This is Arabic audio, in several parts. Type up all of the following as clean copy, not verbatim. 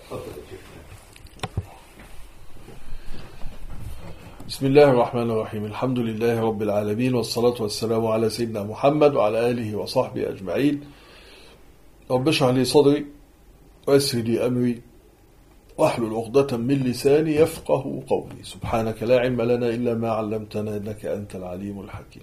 بسم الله الرحمن الرحيم. الحمد لله رب العالمين، والصلاة والسلام على سيدنا محمد وعلى آله وصحبه أجمعين. رب اشرح لي صدري ويسر لي أمري واحلل عقدة من لساني يفقه قولي. سبحانك لا علم لنا إلا ما علمتنا إنك أنت العليم الحكيم.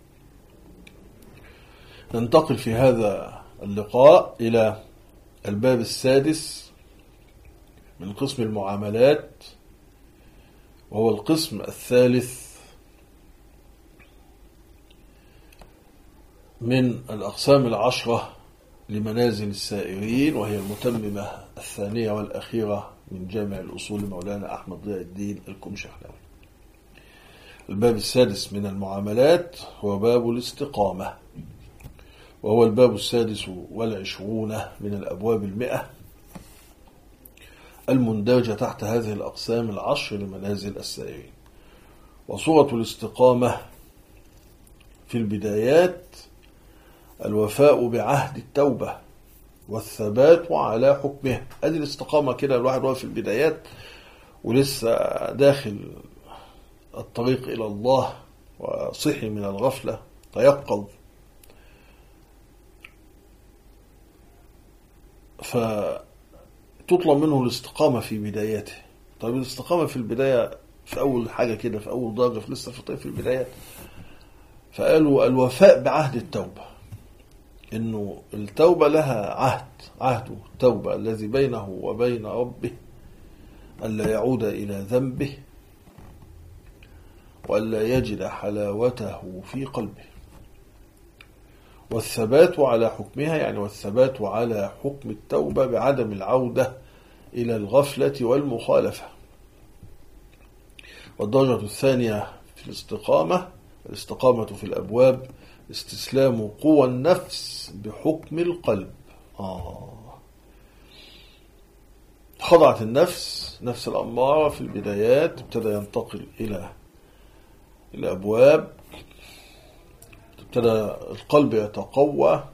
ننتقل في هذا اللقاء إلى الباب السادس من قسم المعاملات، وهو القسم الثالث من الأقسام العشرة لمنازل السائرين، وهي المتممة الثانية والأخيرة من جامع الأصول مولانا أحمد ضياء الدين الكمشحلاوي. الباب السادس من المعاملات هو باب الاستقامة، وهو الباب السادس والعشرون من الأبواب 100 المندرجة تحت هذه الأقسام العشر لمنازل السائرين. وصورة الاستقامة في البدايات الوفاء بعهد التوبة والثبات على حكمه. هذه الاستقامة كده، الواحد واقف في البدايات ولسه داخل الطريق إلى الله وصحي من الغفلة، تيقظ، فتطلب منه الاستقامة في بداياته. طيب الاستقامة في البداية في أول حاجة كده، في أول درجة، في لسه في البدايات، فقالوا الوفاء بعهد التوبة، إنه التوبة لها عهد التوبة الذي بينه وبين ربه ألا يعود إلى ذنبه وألا يجد حلاوته في قلبه. والثبات على حكمها، يعني والثبات على حكم التوبة بعدم العودة إلى الغفلة والمخالفة. والدرجة الثانية في الاستقامة في الأبواب استسلام قوى النفس بحكم القلب. خضعت النفس، نفس الأمارة في البدايات، ابتدى ينتقل إلى الأبواب، ابتدى القلب يتقوى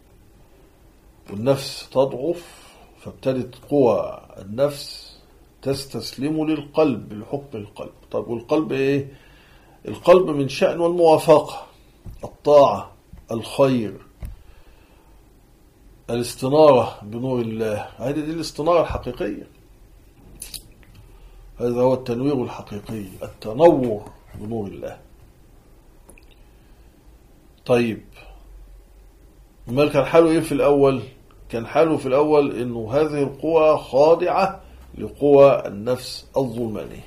والنفس تضعف، فابتدت قوى النفس تستسلم للقلب بحكم القلب. طيب والقلب ايه؟ القلب من شأنه الموافقة، الطاعة، الخير، الاستنارة بنور الله. هذه دي الاستنارة الحقيقية، هذا هو التنوير الحقيقي، التنور بنور الله. طيب ما كان حاله ايه في الأول؟ كان حاله في الأول إنه هذه القوى خاضعة لقوى النفس الظلمانية.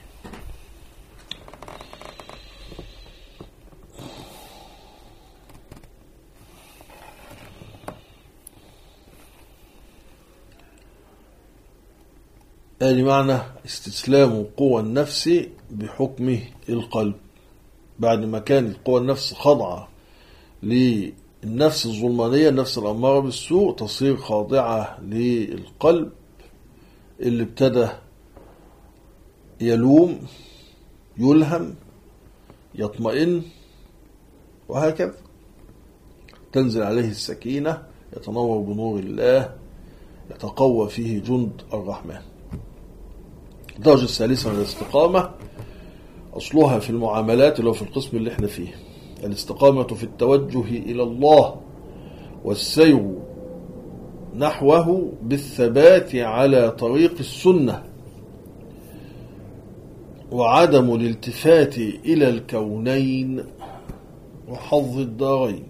يعني معنى استسلام قوى النفس بحكم القلب، بعد ما كانت قوى النفس خاضعة للنفس الظلمانية، النفس الأمارة بالسوء، تصير خاضعة للقلب اللي ابتدى يلوم، يلهم، يطمئن، وهكذا تنزل عليه السكينة، يتنور بنور الله، يتقوى فيه جند الرحمن. الدرجة الثالثة من الاستقامة أصلها في المعاملات، اللي هو في القسم اللي احنا فيه، الاستقامة في التوجه إلى الله والسير نحوه بالثبات على طريق السنة، وعدم الالتفات إلى الكونين وحظ الدارين.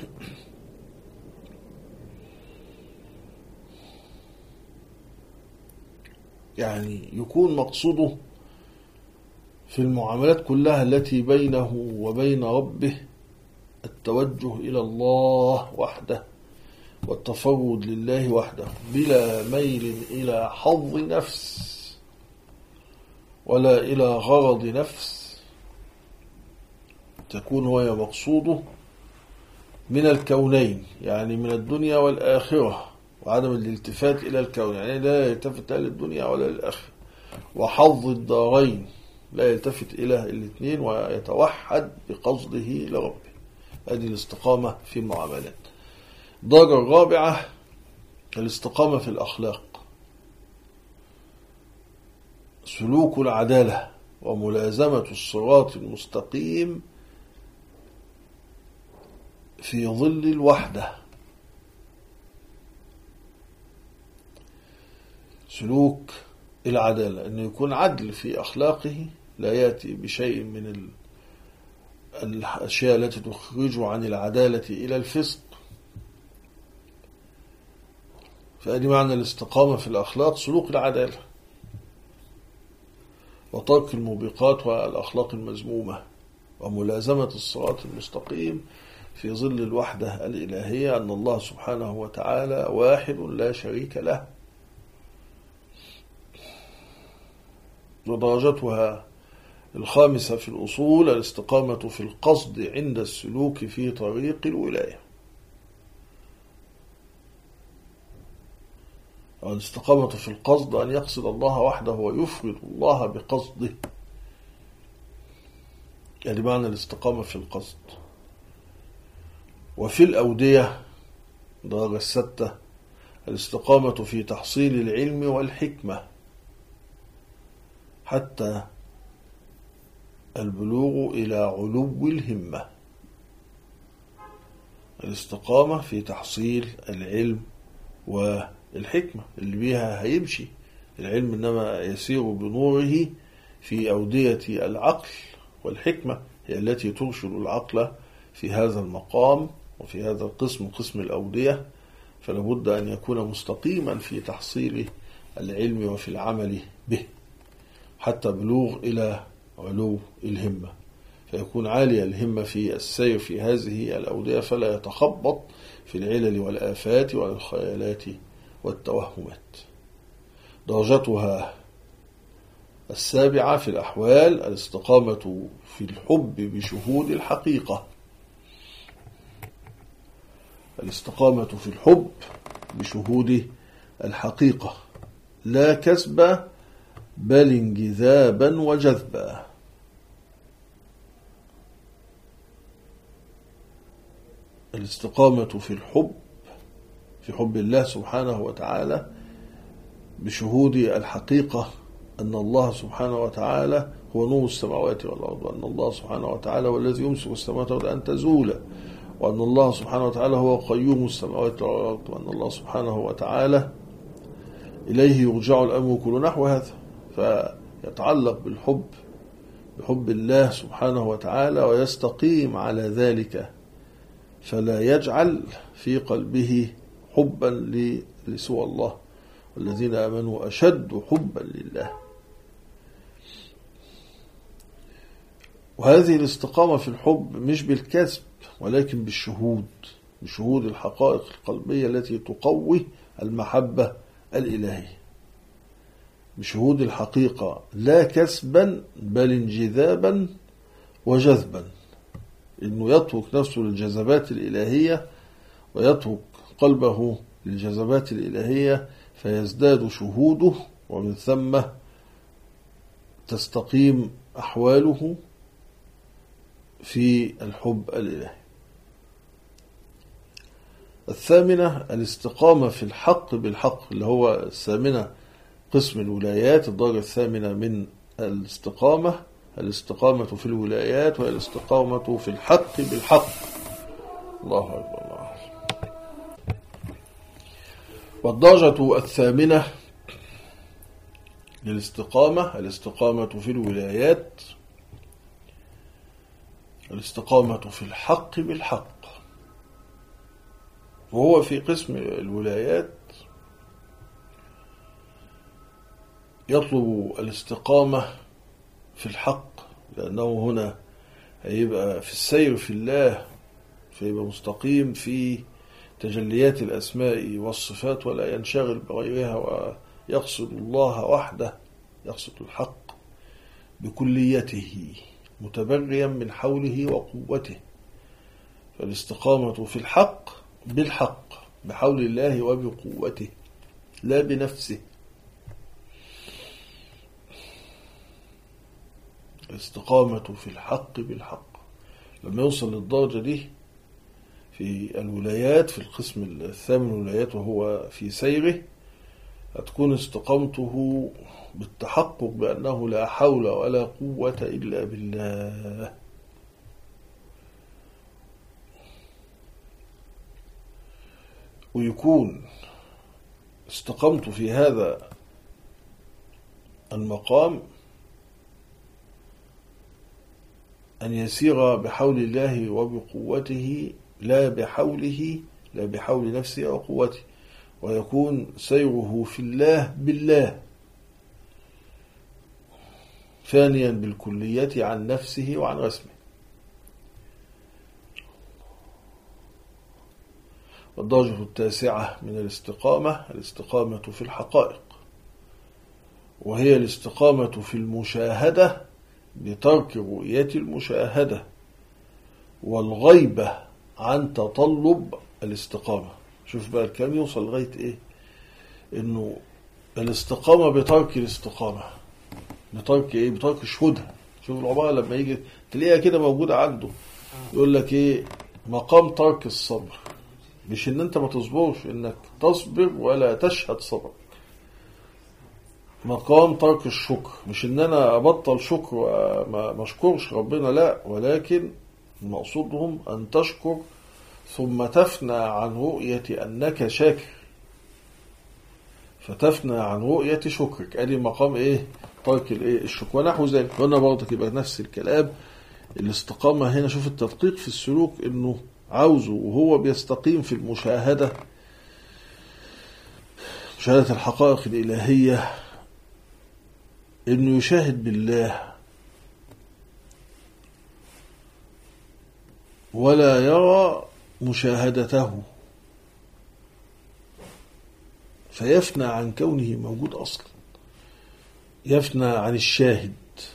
يعني يكون مقصوده في المعاملات كلها التي بينه وبين ربه التوجه إلى الله وحده والتفرد لله وحده، بلا ميل إلى حظ نفس ولا إلى غرض نفس، تكون هو مقصوده من الكونين، يعني من الدنيا والآخرة، وعدم الالتفات إلى الكون، يعني لا يلتفت إلى الدنيا ولا للآخرة، وحظ الدارين، لا يلتفت إلى الاثنين ويتوحد بقصده لربه. هذه الاستقامة في المعاملات. الدرجة الرابعة الاستقامة في الأخلاق، سلوك العدالة وملازمة الصراط المستقيم في ظل الوحدة. سلوك العدالة أنه يكون عدل في أخلاقه، لا يأتي بشيء من الأشياء التي تخرجه عن العدالة إلى الفسق. فأدي معنى الاستقامة في الأخلاق، سلوك العدالة وترك الموبقات والأخلاق المذمومة وملازمة الصراط المستقيم في ظل الوحدة الإلهية، أن الله سبحانه وتعالى واحد لا شريك له. ودرجتها الخامسة في الأصول الاستقامة في القصد عند السلوك في طريق الولاية. الاستقامة في القصد أن يقصد الله وحده ويفرد الله بقصده، يعني معنى الاستقامة في القصد. وفي الأودية درجة الستة الاستقامة في تحصيل العلم والحكمة حتى البلوغ إلى علو الهمة. الاستقامة في تحصيل العلم والحكمة اللي بيها هيمشي العلم، إنما يسير بنوره في أودية العقل، والحكمة هي التي ترشد العقل في هذا المقام وفي هذا القسم، قسم الأودية. فلابد أن يكون مستقيما في تحصيل العلم وفي العمل به حتى بلوغ إلى علو الهمة، فيكون عالي الهمة في السير في هذه الأودية، فلا يتخبط في العلل والآفات والخيالات والتوهمات. درجتها السابعة في الأحوال الاستقامة في الحب بشهود الحقيقة. الاستقامة في الحب بشهود الحقيقة، لا كسب بل انجذابا وجذبا. الاستقامة في الحب، في حب الله سبحانه وتعالى بشهود الحقيقة، أن الله سبحانه وتعالى هو نور السماوات والأرض، وأن الله سبحانه وتعالى هو الذي يمسك السماوات والأرض أن تزولا، وأن الله سبحانه وتعالى هو قيوم السماوات والأرض، وأن الله سبحانه وتعالى إليه يرجع الأمر كله، نحو هذا. فيتعلق بالحب، بحب الله سبحانه وتعالى، ويستقيم على ذلك، فلا يجعل في قلبه حبا لسوى الله، والذين آمنوا أشد حبا لله. وهذه الاستقامة في الحب مش بالكسب، ولكن بالشهود، بشهود الحقائق القلبية التي تقوي المحبة الإلهية، بشهود الحقيقة لا كسبا بل انجذابا وجذبا، إنه يترك نفسه للجذبات الإلهية ويترك قلبه للجذبات الإلهية، فيزداد شهوده، ومن ثم تستقيم أحواله في الحب الإلهي. الثامنة الاستقامة في الحق بالحق، اللي هو الثامنة قسم الولايات، الدرجة الثامنة من الاستقامة في الولايات، والاستقامة في الحق بالحق. الله أكبر، الله أكبر. والدرجة الثامنة للاستقامة الاستقامة في الولايات، الاستقامة في الحق بالحق. وهو في قسم الولايات يطلب الاستقامة في الحق، لأنه هنا هيبقى في السير في الله، فيبقى مستقيم في تجليات الأسماء والصفات، ولا ينشغل بغيرها، ويقصد الله وحده، يقصد الحق بكليته متبريا من حوله وقوته. فالاستقامة في الحق بالحق، بحول الله وبقوته، لا بنفسه. الاستقامة في الحق بالحق، لما يوصل للدرجة دي في الولايات، في القسم الثامن الولايات وهو في سيره، هتكون استقامته بالتحقق بأنه لا حول ولا قوة إلا بالله. ويكون استقامته في هذا المقام أن يسير بحول الله وبقوته لا بحوله، لا بحول نفسه أو قوته، ويكون سيره في الله بالله ثانيا بالكلية عن نفسه وعن رسمه. والدرجة التاسعة من الاستقامة في الحقائق، وهي الاستقامة في المشاهدة بترك رؤية المشاهدة، والغيبة عن تطلب الاستقامة. شوف بقى الكلام يوصل لغاية ايه، انه الاستقامة بترك الاستقامة، بترك ايه، بترك شهودها. شوف العبارة لما يجي تلاقيها كده موجودة عنده، يقول لك ايه، مقام ترك الصبر، مش ان انت ما تصبرش، انك تصبر ولا تشهد صبر. مقام ترك الشكر، مش ان انا ابطل شكر وما اشكرش ربنا، لا، ولكن مقصودهم ان تشكر ثم تفنى عن رؤية انك شاكر، فتفنى عن رؤية شكرك. ادي مقام ايه، ترك الايه، الشكر ونحو ذلك. قلنا برضك يبقى نفس الكلام. الاستقامة هنا شوف التدقيق في السلوك، انه عاوزه وهو بيستقيم في المشاهدة، مشاهدة الحقائق الإلهية، انه يشاهد بالله ولا يرى مشاهدته، فيفنى عن كونه موجود أصلا، يفنى عن الشاهد،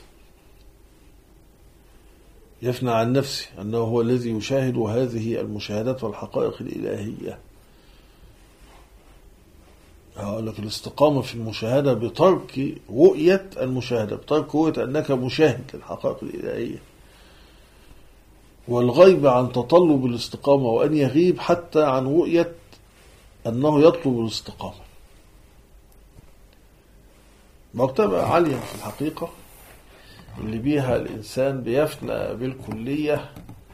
يفنى عن نفسه أنه هو الذي يشاهد هذه المشاهدات والحقائق الإلهية. هقول لك الاستقامة في المشاهدة بترك رؤية المشاهدة، بترك رؤية أنك مشاهد للحقائق الإلهية، والغيب عن تطلب الاستقامة، وأن يغيب حتى عن رؤية أنه يطلب الاستقامة. مرتبة عالية في الحقيقة اللي بيها الإنسان بيفنى بالكلية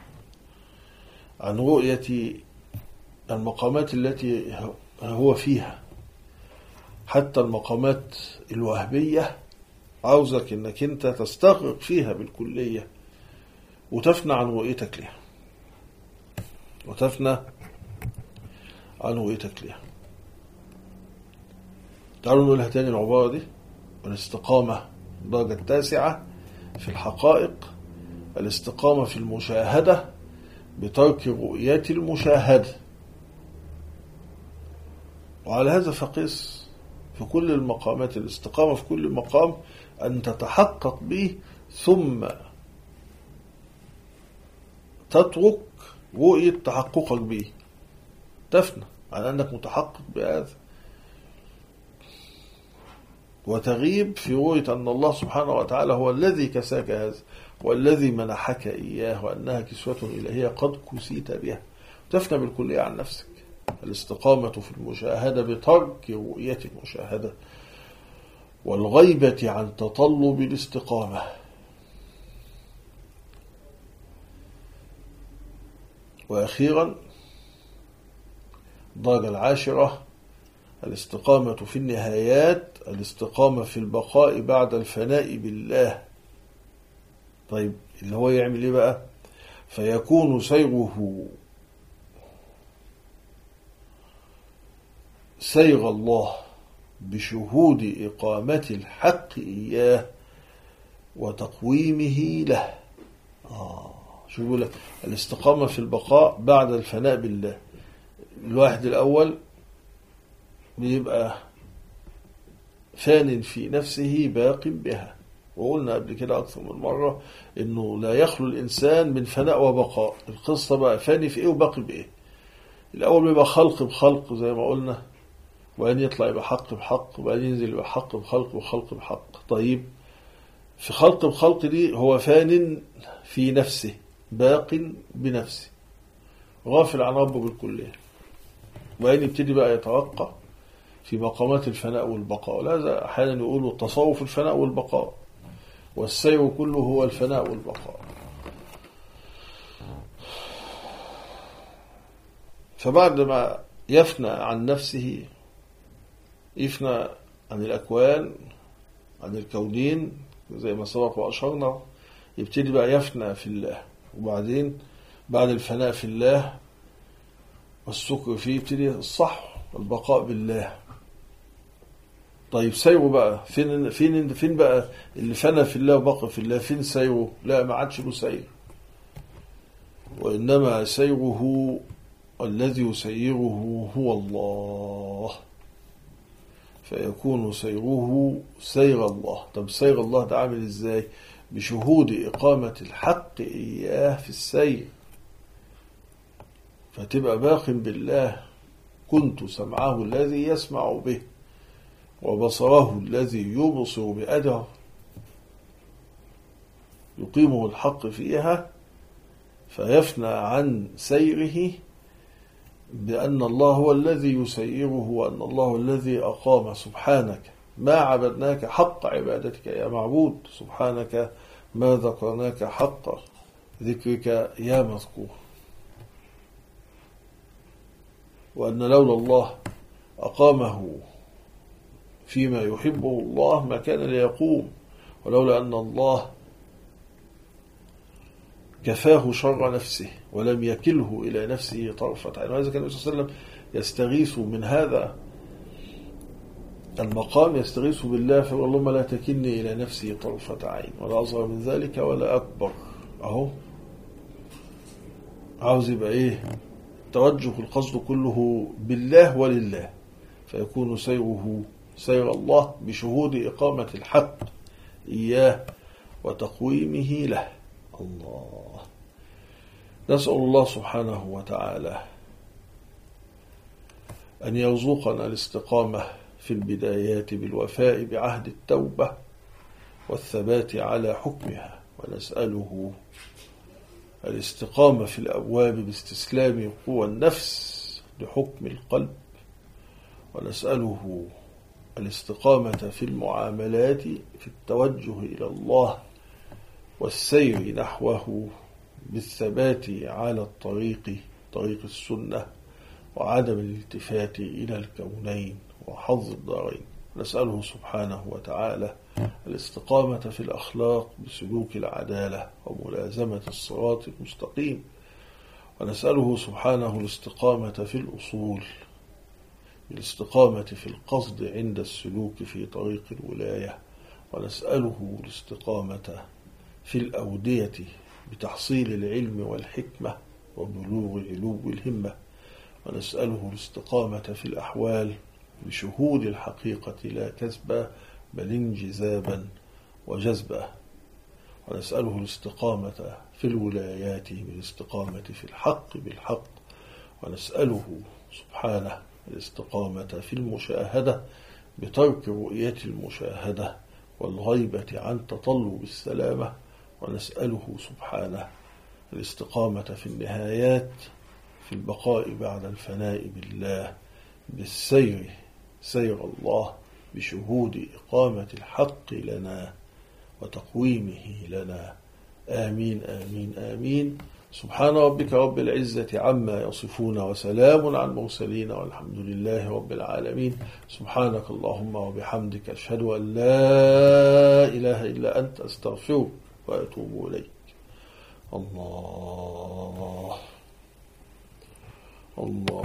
عن رؤية المقامات التي هو فيها، حتى المقامات الوهبية عاوزك انك انت تستغرق فيها بالكلية وتفنى عن رؤيتك لها، وتفنى عن رؤيتك لها. تعالوا نقولها تاني العبارة دي. الاستقامة الدرجة التاسعة في الحقائق، الاستقامة في المشاهدة بترك رؤية المشاهدة. وعلى هذا فقس في كل المقامات، الاستقامة في كل مقام أن تتحقق به ثم تترك رؤية تحققك به، تفنى عن أنك متحقق بهذا، وتغيب في رؤية أن الله سبحانه وتعالى هو الذي كساك هذا، والذي منحك إياه، وأنها كسوة إلهية قد كسيت بها، تفنى بالكلية عن نفسك. الاستقامة في المشاهدة بترك رؤية المشاهدة، والغيبة عن تطلب الاستقامة. وأخيرا الدرجة العاشرة الاستقامة في النهايات، الاستقامة في البقاء بعد الفناء بالله. طيب اللي هو يعمل ايه بقى؟ فيكون سيره سير الله بشهود إقامة الحق إياه وتقويمه له. شو يقول لك؟ الاستقامة في البقاء بعد الفناء بالله. الواحد الأول بيبقى فان في نفسه باق بها، وقلنا قبل كده أكثر من مرة إنه لا يخلو الإنسان من فناء وبقاء. القصة بقى فاني في إيه وباقي بإيه. الأول بيبقى خلق بخلق زي ما قلنا، وأن يطلع يبقى حق بحق، وبعدين ينزل يبقى حق بخلق وخلق بحق. طيب في خلق بخلق دي هو فان في نفسه باق بنفسه غافل عن ربه بالكلية، وبعدين يبتدي بقى يترقى في مقامات الفناء والبقاء. لهذا أحيانا يقولوا التصوف الفناء والبقاء، والسير كله هو الفناء والبقاء. فبعد ما يفنى عن نفسه، يفنى عن الأكوان، عن الكونين زي ما سبق وأشرنا، يبتدي بقى يفنى في الله. وبعدين بعد الفناء في الله والسكر فيه يبتدي الصح البقاء بالله. طيب سيره بقى فين بقى اللي فنى في الله وبقى في الله؟ فين سيره؟ لا، ما عادش له سير، وإنما سيره الذي يسيره هو الله، فيكون سيره سير الله. طب سير الله ده عامل ازاي؟ بشهود إقامة الحق إياه في السير، فتبقى باق بالله. كنت سمعه الذي يسمع به، وبصره الذي يبصر بأده، يقيمه الحق فيها، فيفنى عن سيره بأن الله هو الذي يسيره، وأن الله الذي أقام. سبحانك ما عبدناك حق عبادتك يا معبود، سبحانك ما ذكرناك حق ذكرك يا مذكور، وأن لولا الله أقامه فيما يحبه الله ما كان ليقوم، ولولا أن الله كفاه شر نفسه ولم يكله إلى نفسه طرفة عين. وهذا كان النبي صلى الله عليه وسلم يستغيث من هذا المقام، يستغيث بالله فيقول اللهم لا تكلني إلى نفسي طرفة عين، ولا أصغر من ذلك ولا أكبر. أهو عاوز يبقى إيه؟ توجه القصد كله بالله ولله، فيكون سيره سير الله بشهود إقامة الحق إياه وتقويمه له. الله، نسأل الله سبحانه وتعالى أن يرزقنا الاستقامة في البدايات بالوفاء بعهد التوبة والثبات على حكمها، ونسأله الاستقامة في الأبواب باستسلام قوى النفس لحكم القلب، ونسأله الاستقامة في المعاملات في التوجه إلى الله والسير نحوه بالثبات على طريق السنة، وعدم الالتفات إلى الكونين وحظ الدارين. نسأله سبحانه وتعالى الاستقامة في الأخلاق بسلوك العدالة وملازمة الصراط المستقيم، ونسأله سبحانه الاستقامة في الأصول بالاستقامة في القصد عند السلوك في طريق الولاية، ونسأله الاستقامة في الأودية بتحصيل العلم والحكمة وبلوغ علو الهمة، ونسأله الاستقامة في الأحوال بشهود الحقيقة لا كذبا بل انجذابا وجذبا، ونسأله الاستقامة في الولايات بالاستقامة في الحق بالحق، ونسأله سبحانه الاستقامة في المشاهدة بترك رؤية المشاهدة والغيبة عن تطلب السلامة، ونسأله سبحانه الاستقامة في النهايات في البقاء بعد الفناء بالله بالسير سير الله بشهود إقامة الحق لنا وتقويمه لنا. آمين آمين آمين. سبحان ربك رب العزة عما يصفون، وسلام على المرسلين، والحمد لله رب العالمين. سبحانك اللهم وبحمدك، أشهد أن لا إله إلا أنت، أستغفرك وأتوب إليك. الله الله.